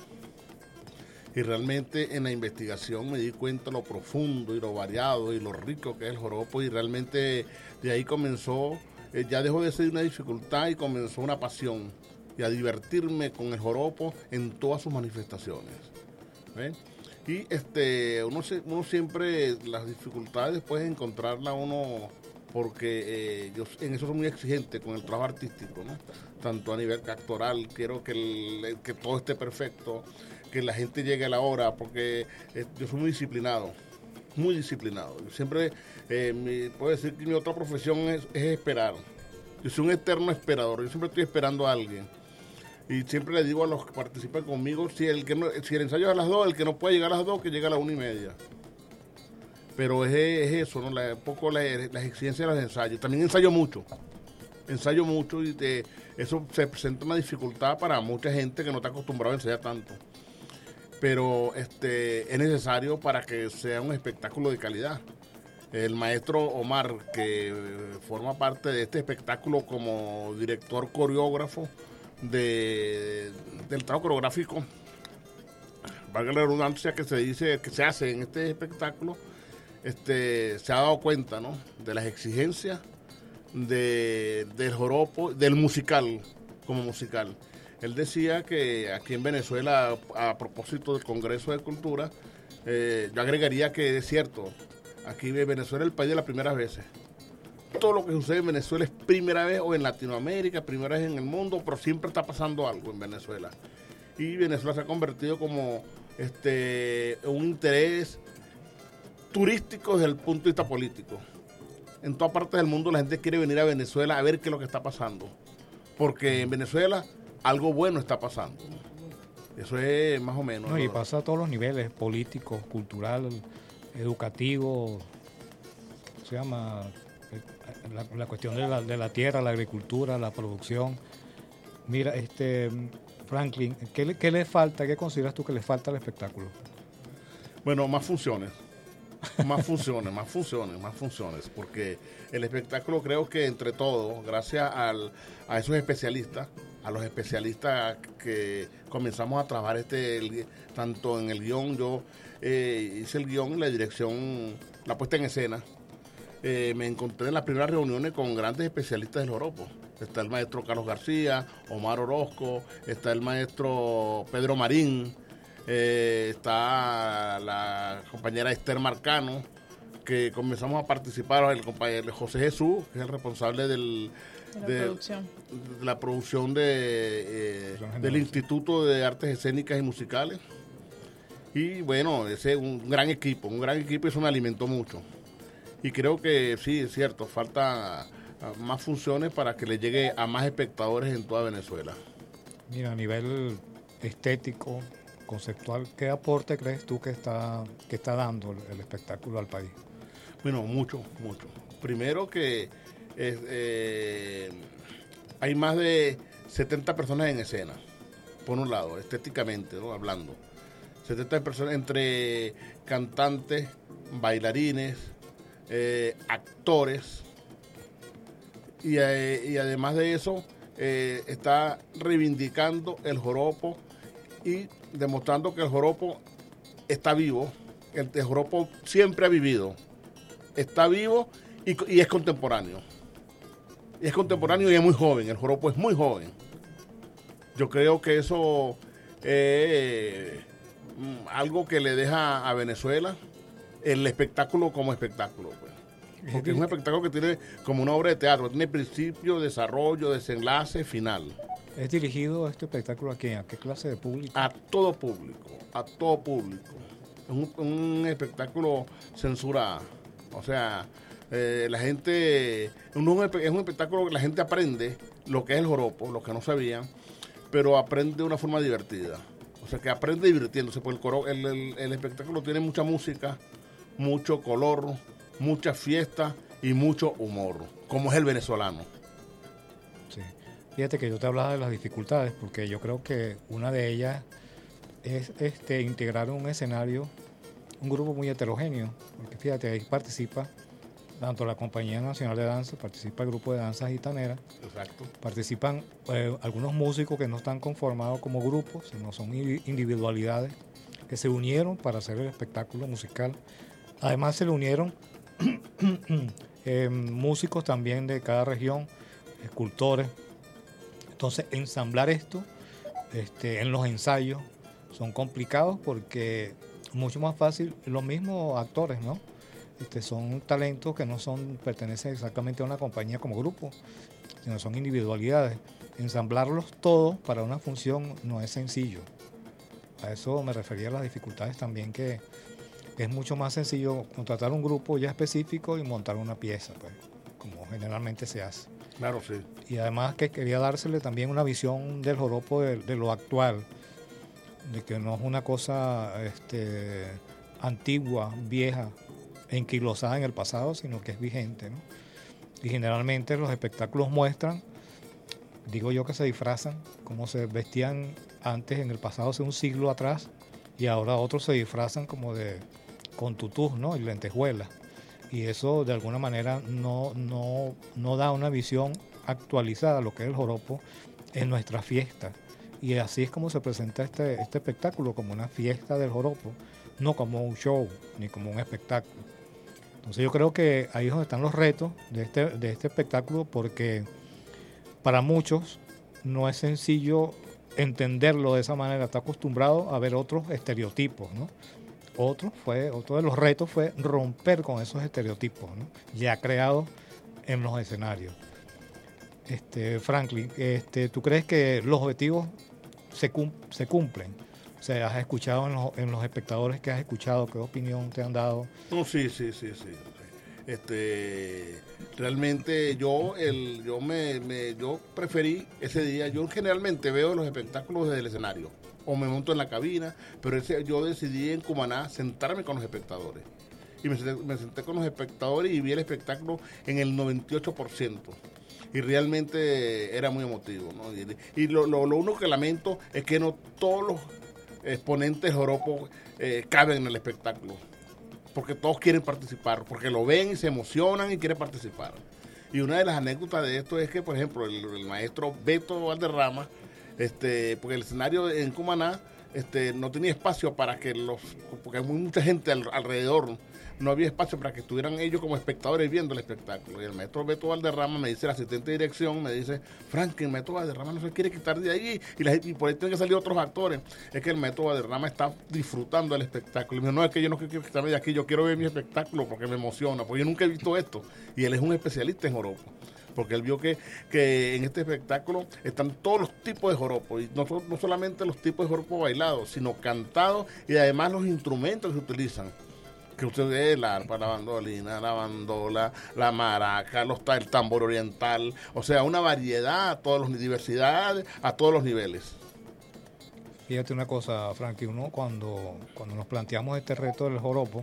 Y realmente en la investigación me di cuenta lo profundo y lo variado y lo rico que es el joropo, y realmente de ahí comenzó, eh, ya dejó de ser una dificultad y comenzó una pasión, y a divertirme con el joropo en todas sus manifestaciones. ¿Ven? Y este, uno, uno siempre, las dificultades puede encontrarla uno, porque eh, yo en eso soy muy exigente con el trabajo artístico, ¿no? Tanto a nivel actoral, quiero que, el, que todo esté perfecto, que la gente llegue a la hora, porque eh, yo soy muy disciplinado, muy disciplinado. Yo siempre, eh, mi, puedo decir que mi otra profesión es, es esperar. Yo soy un eterno esperador, yo siempre estoy esperando a alguien. Y siempre le digo a los que participan conmigo, si el, que no, si el ensayo es a las dos, el que no puede llegar a las dos, que llegue a las una y media. Pero es, es eso, ¿no? La, un poco la, las exigencias de los ensayos. También ensayo mucho. Ensayo mucho y te, eso se presenta una dificultad para mucha gente que no está acostumbrada a ensayar tanto. Pero este es necesario para que sea un espectáculo de calidad. El maestro Omar, que forma parte de este espectáculo como director coreógrafo de, del trabajo coreográfico, valga la redundancia que se dice que se hace en este espectáculo, este se ha dado cuenta, ¿no?, de las exigencias de, del joropo, del musical, como musical. Él decía que aquí en Venezuela, a, a propósito del Congreso de Cultura, eh, yo agregaría que es cierto, aquí en Venezuela es el país de las primeras veces. Todo lo que sucede en Venezuela es primera vez, o en Latinoamérica, primera vez en el mundo, pero siempre está pasando algo en Venezuela. Y Venezuela se ha convertido como este un interés turístico desde el punto de vista político. En todas partes del mundo la gente quiere venir a Venezuela a ver qué es lo que está pasando. Porque en Venezuela algo bueno está pasando. Eso es más o menos. No, y pasa a todos los niveles, político, cultural, educativo, se llama la, la cuestión de la, de la tierra, la agricultura, la producción. Mira, este Franklin, ¿qué le, qué le falta, qué consideras tú que le falta al espectáculo? Bueno, más funciones. Más funciones, más funciones, más funciones, porque el espectáculo creo que entre todos, gracias al, a esos especialistas, a los especialistas que comenzamos a trabajar este el, tanto en el guión, yo eh, hice el guión, la dirección, la puesta en escena, eh, me encontré en las primeras reuniones con grandes especialistas del joropo. Está el maestro Carlos García, Omar Orozco, está el maestro Pedro Marín, Eh, está la compañera Esther Marcano, que comenzamos a participar, el compañero José Jesús, que es el responsable del, de la de, producción de, la producción de, eh, del Instituto de Artes Escénicas y Musicales. Y bueno, ese es un gran equipo, un gran equipo, y eso me alimentó mucho. Y creo que sí, es cierto, falta más funciones para que le llegue a más espectadores en toda Venezuela. Mira, a nivel estético, conceptual, ¿qué aporte crees tú que está que está dando el espectáculo al país? Bueno, mucho, mucho. Primero que eh, eh, hay más de setenta personas en escena, por un lado, estéticamente, ¿no?, hablando. setenta personas entre cantantes, bailarines, eh, actores, y, eh, y además de eso, eh, está reivindicando el joropo y demostrando que el joropo está vivo. El, el joropo siempre ha vivido, está vivo y, y es contemporáneo. Y es contemporáneo y es muy joven, el joropo es muy joven. Yo creo que eso es eh, algo que le deja a Venezuela el espectáculo como espectáculo, pues. Porque es un espectáculo que tiene como una obra de teatro, tiene principio, desarrollo, desenlace, final. ¿Es dirigido este espectáculo a quién? ¿A qué clase de público? A todo público, a todo público. Es un, un espectáculo censurado. O sea, eh, la gente, es un, es un espectáculo que la gente aprende lo que es el joropo, lo que no sabían, pero aprende de una forma divertida. O sea, que aprende divirtiéndose, porque el, coro, el, el, el espectáculo tiene mucha música, mucho color, mucha fiesta y mucho humor, como es el venezolano. Sí. Fíjate que yo te hablaba de las dificultades, porque yo creo que una de ellas es este integrar un escenario, un grupo muy heterogéneo, porque fíjate, ahí participa tanto la Compañía Nacional de Danza, participa el grupo de danza gitanera. Exacto. Participan eh, algunos músicos que no están conformados como grupos, sino son individualidades que se unieron para hacer el espectáculo musical. Además se le unieron eh, músicos también de cada región, escultores. Entonces, ensamblar esto este, en los ensayos son complicados porque es mucho más fácil. Los mismos actores, ¿no? Este, son talentos que no son pertenecen exactamente a una compañía como grupo, sino son individualidades. Ensamblarlos todos para una función no es sencillo. A eso me refería a las dificultades también, que es mucho más sencillo contratar un grupo ya específico y montar una pieza, pues, como generalmente se hace. Claro, sí. Y además que quería dársele también una visión del joropo de, de lo actual, de que no es una cosa este, antigua, vieja, enquilosada en el pasado, sino que es vigente, ¿no? Y generalmente los espectáculos muestran, digo yo que se disfrazan, como se vestían antes en el pasado, hace un siglo atrás, y ahora otros se disfrazan como de con tutús, ¿no? Y lentejuelas. Y eso de alguna manera no, no, no da una visión actualizada de lo que es el joropo en nuestra fiesta. Y así es como se presenta este, este espectáculo, como una fiesta del joropo, no como un show, ni como un espectáculo. Entonces yo creo que ahí es donde están los retos de este, de este espectáculo, porque para muchos no es sencillo entenderlo de esa manera, está acostumbrado a ver otros estereotipos, ¿no? Otro, fue, otro de los retos fue romper con esos estereotipos, ¿no? Ya creados en los escenarios. Este, Franklin, este, ¿tú crees que los objetivos se, cum- se cumplen? O sea, ¿has escuchado en los, en los espectadores que has escuchado? ¿Qué opinión te han dado? No, sí, sí, sí, sí. Este, realmente yo, el, yo me, me, yo preferí ese día. Yo generalmente veo los espectáculos desde el escenario o me monto en la cabina, pero ese, yo decidí en Cumaná sentarme con los espectadores. Y me senté, me senté con los espectadores y vi el espectáculo en el noventa y ocho por ciento. Y realmente era muy emotivo, ¿no? Y, y lo, lo, lo único que lamento es que no todos los exponentes joropo eh, caben en el espectáculo, porque todos quieren participar, porque lo ven y se emocionan y quieren participar. Y una de las anécdotas de esto es que, por ejemplo, el, el maestro Beto Valderrama, este, porque el escenario en Cumaná este, no tenía espacio para que los, porque hay mucha gente al, alrededor, no había espacio para que estuvieran ellos como espectadores viendo el espectáculo. Y el maestro Beto Valderrama me dice, el asistente de dirección, me dice, Frank, el maestro Valderrama no se quiere quitar de ahí y, la, y por ahí tienen que salir otros actores. Es que el maestro Valderrama está disfrutando del espectáculo. Y me dijo, no, es que yo no quiero quitarme de aquí, yo quiero ver mi espectáculo porque me emociona, porque yo nunca he visto esto. Y él es un especialista en joropo, porque él vio que, que en este espectáculo están todos los tipos de joropo, y no, no solamente los tipos de joropo bailados, sino cantados, y además los instrumentos que se utilizan. Que usted ve el arpa, la bandolina, la bandola, la maraca, los, el tambor oriental, o sea, una variedad, a todas las diversidades, a todos los niveles. Fíjate una cosa, Frankie, uno cuando, cuando nos planteamos este reto del joropo,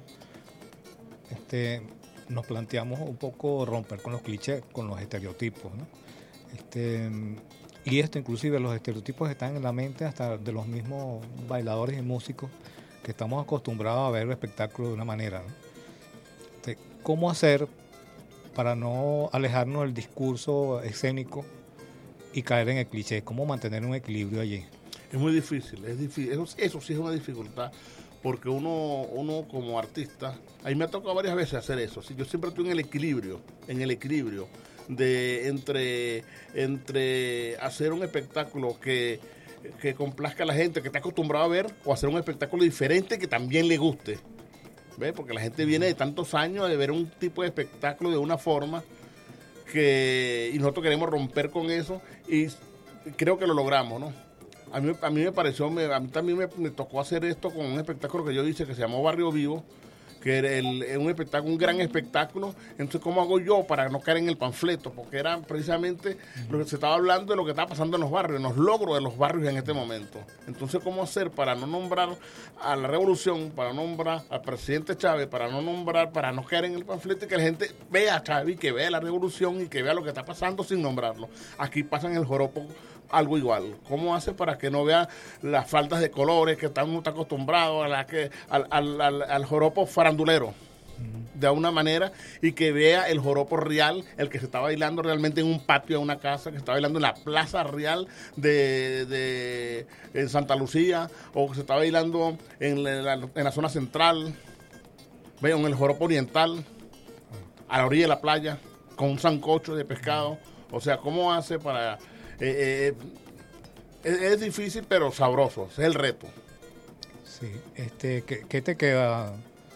este, nos planteamos un poco romper con los clichés, con los estereotipos, ¿no? Este, y esto inclusive, los estereotipos están en la mente hasta de los mismos bailadores y músicos, que estamos acostumbrados a ver el espectáculo de una manera, ¿no? Este, ¿cómo hacer para no alejarnos del discurso escénico y caer en el cliché? ¿Cómo mantener un equilibrio allí? Es muy difícil, es difícil. Eso, eso sí es una dificultad, porque uno, uno como artista, a mí me ha tocado varias veces hacer eso. ¿Sí? Yo siempre estoy en el equilibrio, en el equilibrio de entre, entre hacer un espectáculo que que complazca a la gente que está acostumbrada a ver, o hacer un espectáculo diferente que también le guste. ¿Ves? Porque la gente viene de tantos años de ver un tipo de espectáculo de una forma que, y nosotros queremos romper con eso, y creo que lo logramos, ¿no? A mí, a mí me pareció, me, a mí también me, me tocó hacer esto con un espectáculo que yo hice que se llamó Barrio Vivo, que era el, un espectáculo, un gran espectáculo. Entonces, ¿cómo hago yo para no caer en el panfleto? Porque era precisamente lo que se estaba hablando de lo que estaba pasando en los barrios, en los logros de los barrios en este momento. Entonces, ¿cómo hacer para no nombrar a la revolución, para no nombrar al presidente Chávez, para no nombrar, para no caer en el panfleto y que la gente vea a Chávez y que vea la revolución y que vea lo que está pasando sin nombrarlo? Aquí pasa en el joropo algo igual. ¿Cómo hace para que no vea las faltas de colores que están muy acostumbrados a la que, al, al, al, al joropo farandulero de alguna manera, y que vea el joropo real, el que se está bailando realmente en un patio de una casa, que se está bailando en la plaza real de, de en Santa Lucía, o que se está bailando en la, en la zona central, vean, en el joropo oriental, a la orilla de la playa, con un sancocho de pescado? O sea, ¿cómo hace para...? Eh, eh, es, es difícil, pero sabroso, ese es el reto. Sí, este, ¿qué, qué te queda,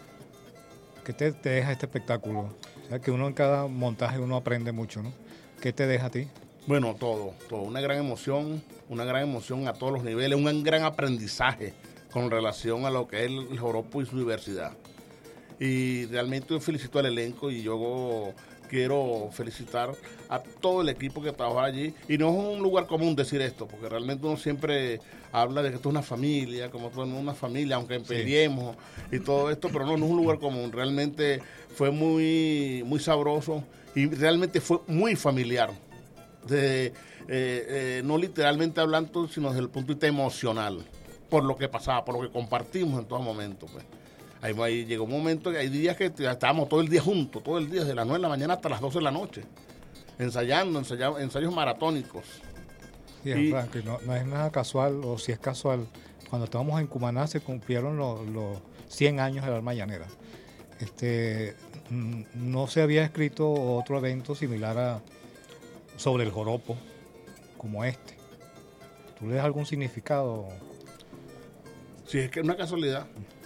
qué te, te deja este espectáculo? O sea, que uno en cada montaje uno aprende mucho, ¿no? ¿Qué te deja a ti? Bueno, todo, todo, una gran emoción, una gran emoción a todos los niveles, un gran aprendizaje con relación a lo que es el joropo y su diversidad. Y realmente yo felicito al elenco, y yo quiero felicitar a todo el equipo que trabaja allí. Y no es un lugar común decir esto, porque realmente uno siempre habla de que esto es una familia, como todo una familia, aunque peleemos sí. y todo esto, pero no, no es un lugar común. Realmente fue muy, muy sabroso y realmente fue muy familiar. De, eh, eh, no literalmente hablando, sino desde el punto de vista emocional, por lo que pasaba, por lo que compartimos en todo momento, pues. Ahí, ahí llegó un momento que hay días que estábamos todo el día juntos, todo el día, desde las nueve de la mañana hasta las doce de la noche, ensayando, ensayando ensayos maratónicos. Sí, y, Franklin, no, no es nada casual, o si es casual, cuando estábamos en Cumaná se cumplieron los, los cien años del Alma Llanera. Este, no se había escrito otro evento similar a sobre el joropo como este. ¿Tú le das algún significado? Sí, es que es una casualidad.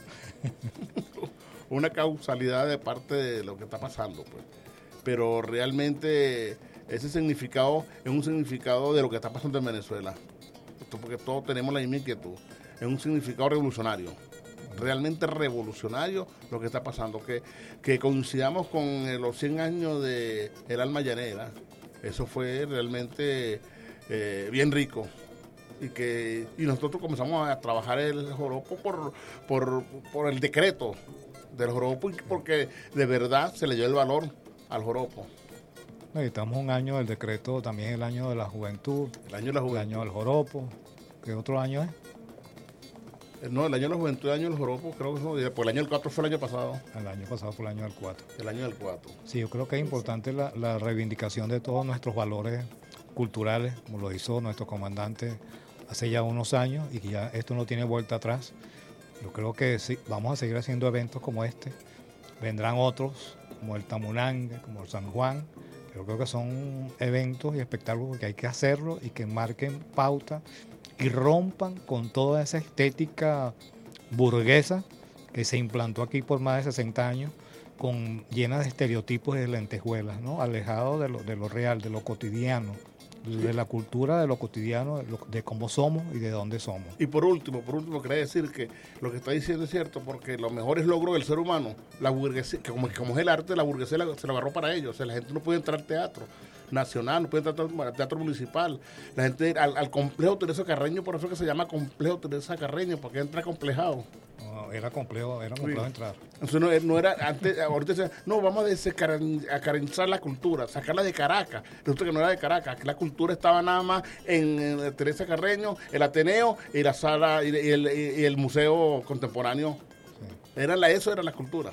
Una causalidad de parte de lo que está pasando, pues. Pero realmente ese significado es un significado de lo que está pasando en Venezuela. Esto porque todos tenemos la misma inquietud. Es un significado revolucionario. Realmente revolucionario lo que está pasando. Que, que coincidamos con los cien años de el Alma Llanera. Eso fue realmente eh, bien rico. Y que y nosotros comenzamos a trabajar el joropo por, por, por el decreto del joropo, porque de verdad se le dio el valor al joropo. Estamos un año del decreto, también el año de la juventud, el año de la juventud, el año del joropo. ¿Qué otro año es? No, el año de la juventud, el año del joropo, creo que no, pues el año del cuatro fue el año pasado. El año pasado fue el año del cuatro. El año del cuatro. Sí, yo creo que es importante la, la reivindicación de todos nuestros valores culturales, como lo hizo nuestro comandante hace ya unos años, y que ya esto no tiene vuelta atrás. Yo creo que sí, vamos a seguir haciendo eventos como este. Vendrán otros, como el Tamunangue, como el San Juan. Yo creo que son eventos y espectáculos que hay que hacerlo y que marquen pauta y rompan con toda esa estética burguesa que se implantó aquí por más de sesenta años, con, llena de estereotipos y de lentejuelas, ¿no? Alejado de lo, de lo real, de lo cotidiano, de la cultura, de lo cotidiano, de, lo, de cómo somos y de dónde somos. Y por último, por último, quería decir que lo que está diciendo es cierto, porque los mejores logros del ser humano, la burguesía, que como, como es el arte, la burguesía se lo agarró para ellos. O sea, la gente no puede entrar al teatro nacional, no puede entrar al teatro municipal. La gente, al, al complejo Teresa Carreño, por eso que se llama complejo Teresa Carreño, porque entra complejado. No, era complejo, era complejo sí. entrar. Entonces no, no era, antes, ahorita decían, no, vamos a desacaranzar la cultura, sacarla de Caracas. Resulta que no era de Caracas, que la cultura estaba nada más en, en Teresa Carreño, el Ateneo y la sala y, y, el, y el Museo Contemporáneo. Sí. Era la, eso era la cultura.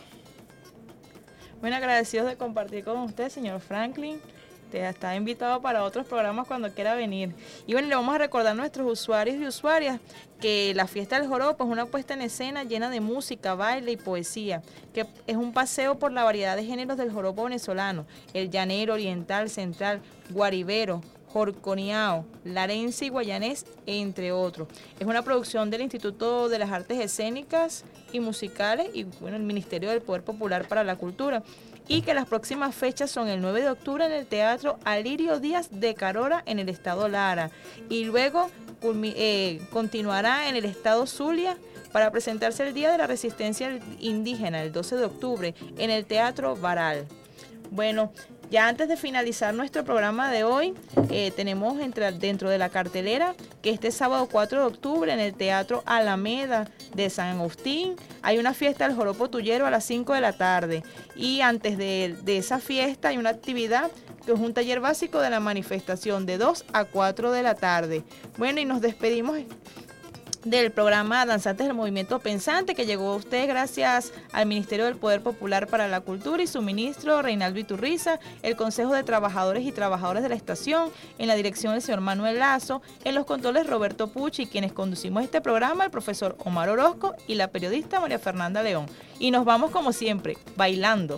Bueno, agradecidos de compartir con usted, señor Franklin. Te está invitado para otros programas cuando quiera venir. Y bueno, le vamos a recordar a nuestros usuarios y usuarias que la fiesta del joropo es una puesta en escena llena de música, baile y poesía, que es un paseo por la variedad de géneros del joropo venezolano, el llanero, oriental, central, guaribero, jorconiao, larense y guayanés, entre otros. Es una producción del Instituto de las Artes Escénicas y Musicales y bueno, el Ministerio del Poder Popular para la Cultura. Y que las próximas fechas son el nueve de octubre en el Teatro Alirio Díaz de Carora en el estado Lara, y luego eh, continuará en el estado Zulia para presentarse el Día de la Resistencia Indígena el doce de octubre en el Teatro Baral. Bueno, ya antes de finalizar nuestro programa de hoy, eh, tenemos entre, dentro de la cartelera que este sábado cuatro de octubre en el Teatro Alameda de San Agustín hay una fiesta del joropo tuyero a las cinco de la tarde. Y antes de, de esa fiesta hay una actividad que es un taller básico de la manifestación de dos a cuatro de la tarde. Bueno, y nos despedimos del programa Danzantes del Movimiento Pensante, que llegó a usted gracias al Ministerio del Poder Popular para la Cultura y su ministro Reinaldo Iturriza, el Consejo de Trabajadores y Trabajadoras de la Estación, en la dirección del señor Manuel Lazo, en los controles Roberto Pucci, quienes conducimos este programa, el profesor Omar Orozco y la periodista María Fernanda León. Y nos vamos como siempre, bailando.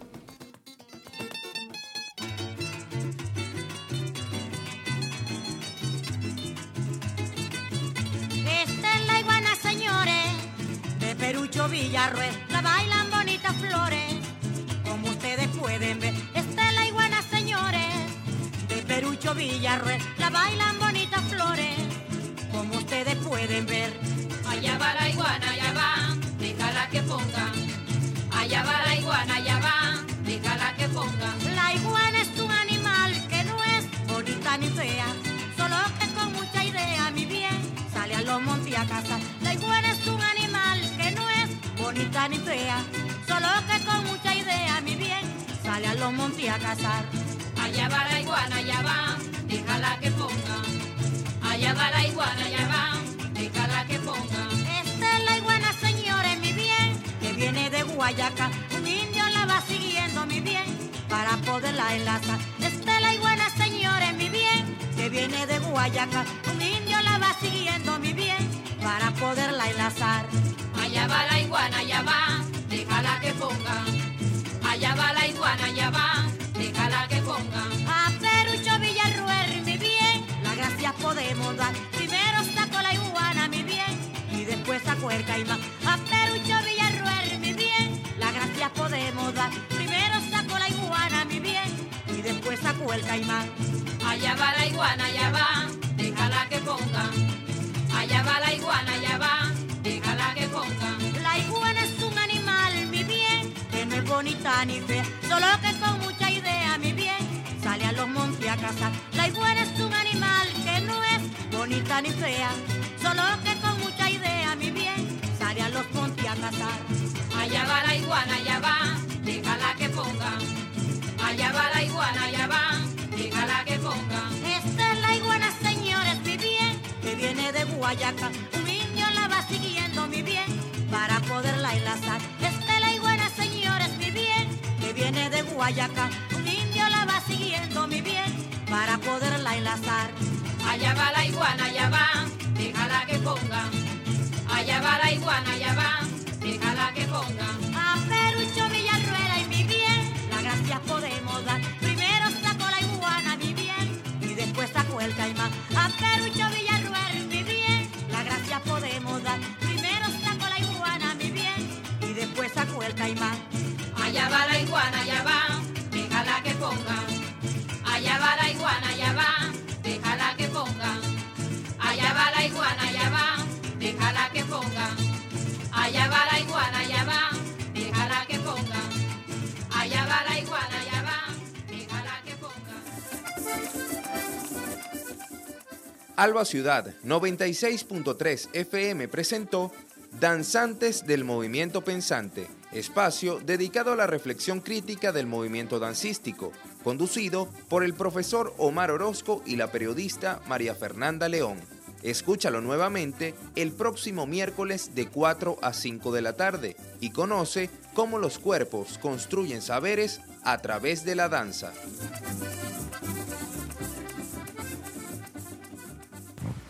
Perucho Villarruel, la bailan bonitas flores, como ustedes pueden ver. Esta es la iguana, señores, de Perucho Villarruel, la bailan bonitas flores, como ustedes pueden ver. Allá va la iguana, allá va, déjala que ponga. Allá va la iguana, allá va, déjala que ponga. La iguana cazar. La iguana es un animal que no es bonita ni fea, solo que con mucha idea, mi bien, sale a los montes a cazar. Allá va la iguana, allá va, déjala que ponga. Allá va la iguana, allá va, déjala que ponga. Esta es la iguana, señores, mi bien, que viene de Guayaca. Un indio la va siguiendo, mi bien, para poderla enlazar. Esta es la iguana, señores, mi bien, que viene de Guayaca. Un indio la va siguiendo, mi bien, para poderla enlazar. Allá va la iguana, allá va, déjala que ponga. Allá va la iguana, allá va, déjala que ponga. A Perucho Villarruel, mi bien, las gracias podemos dar. Primero saco la iguana, mi bien, y después saco el caimán. A Perucho Villarruel, mi bien, las gracias podemos dar. Primero saco la iguana, mi bien, y después saco el caimán. Allá va la iguana, allá va, déjala que ponga. Allá va la iguana, allá va, déjala que ponga. La iguana es un animal, mi bien, que no es bonita ni fea, solo que con mucha idea, mi bien, sale a los montes a cazar. La iguana es un animal que no es bonita ni fea, solo que con mucha idea, mi bien, sale a los montes a cazar. Allá va la iguana, allá va, déjala que ponga. Allá va la iguana, allá va, déjala que ponga. Esta es la iguana, señores, mi bien, que viene de Guayaca. Un indio la va siguiendo, mi bien, para poderla enlazar. Esta es la iguana, señores, mi bien, que viene de Guayaca. Un indio la va siguiendo, mi bien, para poderla enlazar. Allá va la iguana, allá va, déjala que ponga. Allá va la iguana, allá va, déjala que ponga. A Perucho Villarruela y mi bien, las gracias podemos dar. Primero saco la iguana, mi bien, y después saco el caimán. A Perucho Villarruel, mi bien, las gracias podemos dar. Primero saco la iguana, mi bien, y después saco el caimán. Allá va la iguana, allá va, déjala que ponga. Allá va la iguana, allá va, déjala que ponga. Allá va la iguana, allá va, déjala que ponga. Allá va la iguana, allá va, déjala que ponga. Allá va la iguana, allá va, déjala que ponga. Alba Ciudad noventa y seis punto tres F M presentó Danzantes del Movimiento Pensante, espacio dedicado a la reflexión crítica del movimiento dancístico, conducido por el profesor Omar Orozco y la periodista María Fernanda León. Escúchalo nuevamente el próximo miércoles de cuatro a cinco de la tarde y conoce cómo los cuerpos construyen saberes a través de la danza.